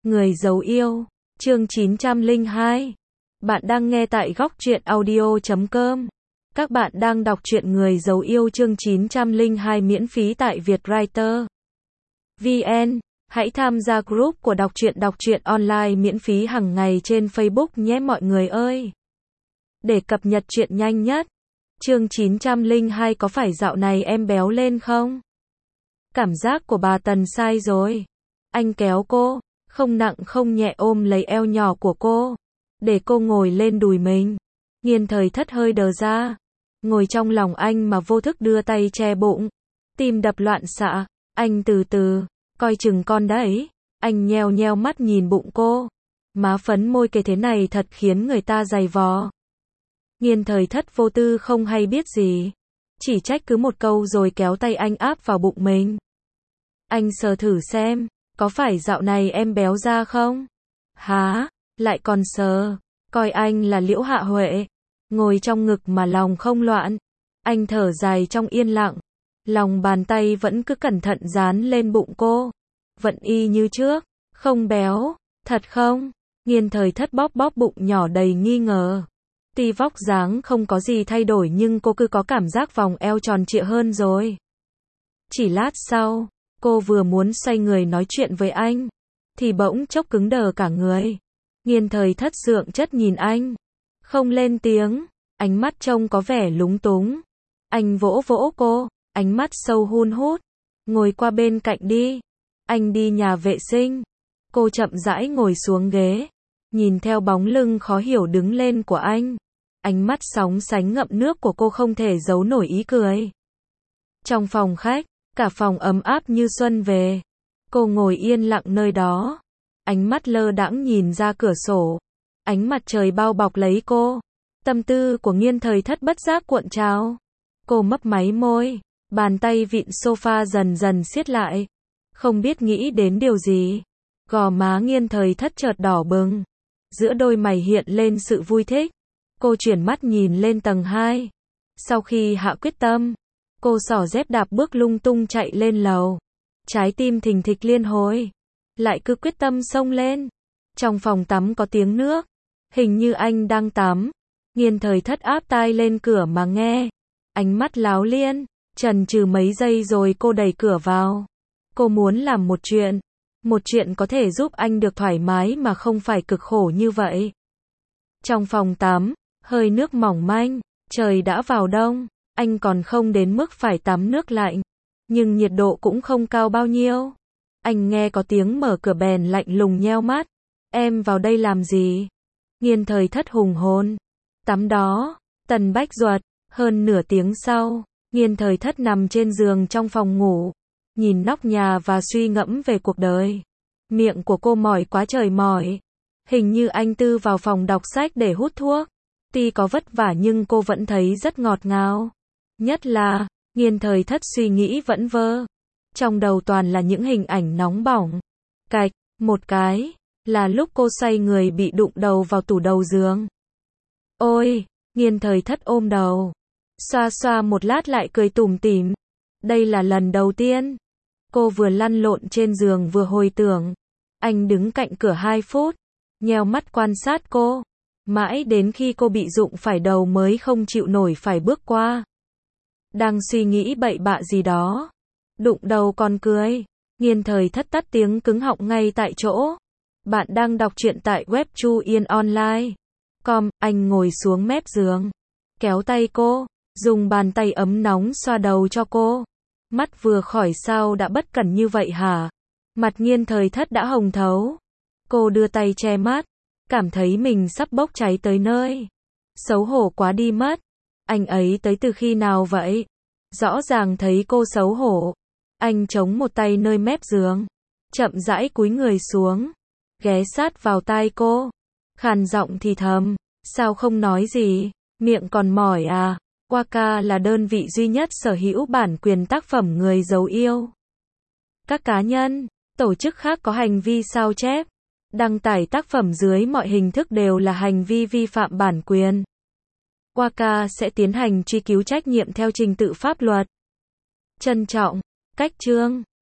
Người giấu yêu, chương 902. Bạn đang nghe tại góc truyện audio.com. Các bạn đang đọc truyện Người giấu yêu chương 902 miễn phí tại Vietwriter VN. Hãy tham gia group của đọc truyện online miễn phí hàng ngày trên Facebook nhé mọi người ơi. Để cập nhật truyện nhanh nhất. Chương 902 có phải dạo này em béo lên không? Cảm giác của bà Tần sai rồi. Anh kéo cô, không nặng không nhẹ ôm lấy eo nhỏ của cô, để cô ngồi lên đùi mình. Nghiên Thời Thất hơi đờ ra, ngồi trong lòng anh mà vô thức đưa tay che bụng, tim đập loạn xạ. Anh từ từ, coi chừng con đấy. Anh nheo nheo mắt nhìn bụng cô, má phấn môi kề thế này thật khiến người ta dày vò. Nghiên Thời Thất vô tư không hay biết gì, chỉ trách cứ một câu rồi kéo tay anh áp vào bụng mình. Anh sờ thử xem, có phải dạo này em béo ra không? Hả? Lại còn sờ, coi anh là Liễu Hạ Huệ, ngồi trong ngực mà lòng không loạn. Anh thở dài trong yên lặng, lòng bàn tay vẫn cứ cẩn thận dán lên bụng cô. Vẫn y như trước, không béo, thật không? Nghiên Thời Thất bóp bóp bụng nhỏ đầy nghi ngờ. Tuy vóc dáng không có gì thay đổi nhưng cô cứ có cảm giác vòng eo tròn trịa hơn rồi. Chỉ lát sau, cô vừa muốn xoay người nói chuyện với anh, thì bỗng chốc cứng đờ cả người. Nghiên Thời Thất dượng chất nhìn anh, không lên tiếng, ánh mắt trông có vẻ lúng túng. Anh vỗ vỗ cô, ánh mắt sâu hun hút. Ngồi qua bên cạnh đi, anh đi nhà vệ sinh. Cô chậm rãi ngồi xuống ghế, nhìn theo bóng lưng khó hiểu đứng lên của anh. Ánh mắt sóng sánh ngậm nước của cô không thể giấu nổi ý cười. Trong phòng khách, cả phòng ấm áp như xuân về. Cô ngồi yên lặng nơi đó, ánh mắt lơ đãng nhìn ra cửa sổ. Ánh mặt trời bao bọc lấy cô. Tâm tư của Nghiên Thời Thất bất giác cuộn trào. Cô mấp máy môi, bàn tay vịn sofa dần dần siết lại. Không biết nghĩ đến điều gì, gò má Nghiên Thời Thất chợt đỏ bừng. Giữa đôi mày hiện lên sự vui thích. Cô chuyển mắt nhìn lên tầng 2. Sau khi hạ quyết tâm, cô xỏ dép đạp bước lung tung chạy lên lầu. Trái tim thình thịch liên hồi, lại cứ quyết tâm xông lên. Trong phòng tắm có tiếng nước, hình như anh đang tắm. Nghiên Thời Thất áp tai lên cửa mà nghe. Ánh mắt láo liên, chần chừ mấy giây rồi cô đẩy cửa vào. Cô muốn làm một chuyện có thể giúp anh được thoải mái mà không phải cực khổ như vậy. Trong phòng tắm, hơi nước mỏng manh, trời đã vào đông, anh còn không đến mức phải tắm nước lạnh, nhưng nhiệt độ cũng không cao bao nhiêu. Anh nghe có tiếng mở cửa bèn lạnh lùng nheo mắt. Em vào đây làm gì? Nghiên Thời Thất hùng hồn. Tắm đó. Tần Bách Duật. Hơn nửa tiếng sau, Nghiên Thời Thất nằm trên giường trong phòng ngủ, nhìn nóc nhà và suy ngẫm về cuộc đời. Miệng của cô mỏi quá trời mỏi. Hình như anh Tư vào phòng đọc sách để hút thuốc. Tuy có vất vả nhưng cô vẫn thấy rất ngọt ngào. Nhất là, Nghiên Thời Thất suy nghĩ vẫn vơ. Trong đầu toàn là những hình ảnh nóng bỏng. Cạch, một cái, là lúc cô xoay người bị đụng đầu vào tủ đầu giường. Ôi, Nghiên Thời Thất ôm đầu. Xoa xoa một lát lại cười tủm tỉm. Đây là lần đầu tiên. Cô vừa lăn lộn trên giường vừa hồi tưởng. Anh đứng cạnh cửa 2 phút, nheo mắt quan sát cô. Mãi đến khi cô bị rụng phải đầu mới không chịu nổi phải bước qua. Đang suy nghĩ bậy bạ gì đó. Đụng đầu còn cười. Nghiên Thời Thất tắt tiếng cứng họng ngay tại chỗ. Bạn đang đọc truyện tại web Chu Yên Online. Anh ngồi xuống mép giường, kéo tay cô, dùng bàn tay ấm nóng xoa đầu cho cô. Mắt vừa khỏi sao đã bất cẩn như vậy hả? Mặt Nghiên Thời Thất đã hồng thấu. Cô đưa tay che mắt, cảm thấy mình sắp bốc cháy tới nơi. Xấu hổ quá đi mất. Anh ấy tới từ khi nào vậy? Rõ ràng thấy cô xấu hổ. Anh chống một tay nơi mép giường, chậm rãi cúi người xuống, ghé sát vào tai cô, khàn giọng thì thầm, sao không nói gì, miệng còn mỏi à? Waka là đơn vị duy nhất sở hữu bản quyền tác phẩm Người giấu yêu. Các cá nhân, tổ chức khác có hành vi sao chép, đăng tải tác phẩm dưới mọi hình thức đều là hành vi vi phạm bản quyền. Waka sẽ tiến hành truy cứu trách nhiệm theo trình tự pháp luật. Trân trọng, Cách Chương.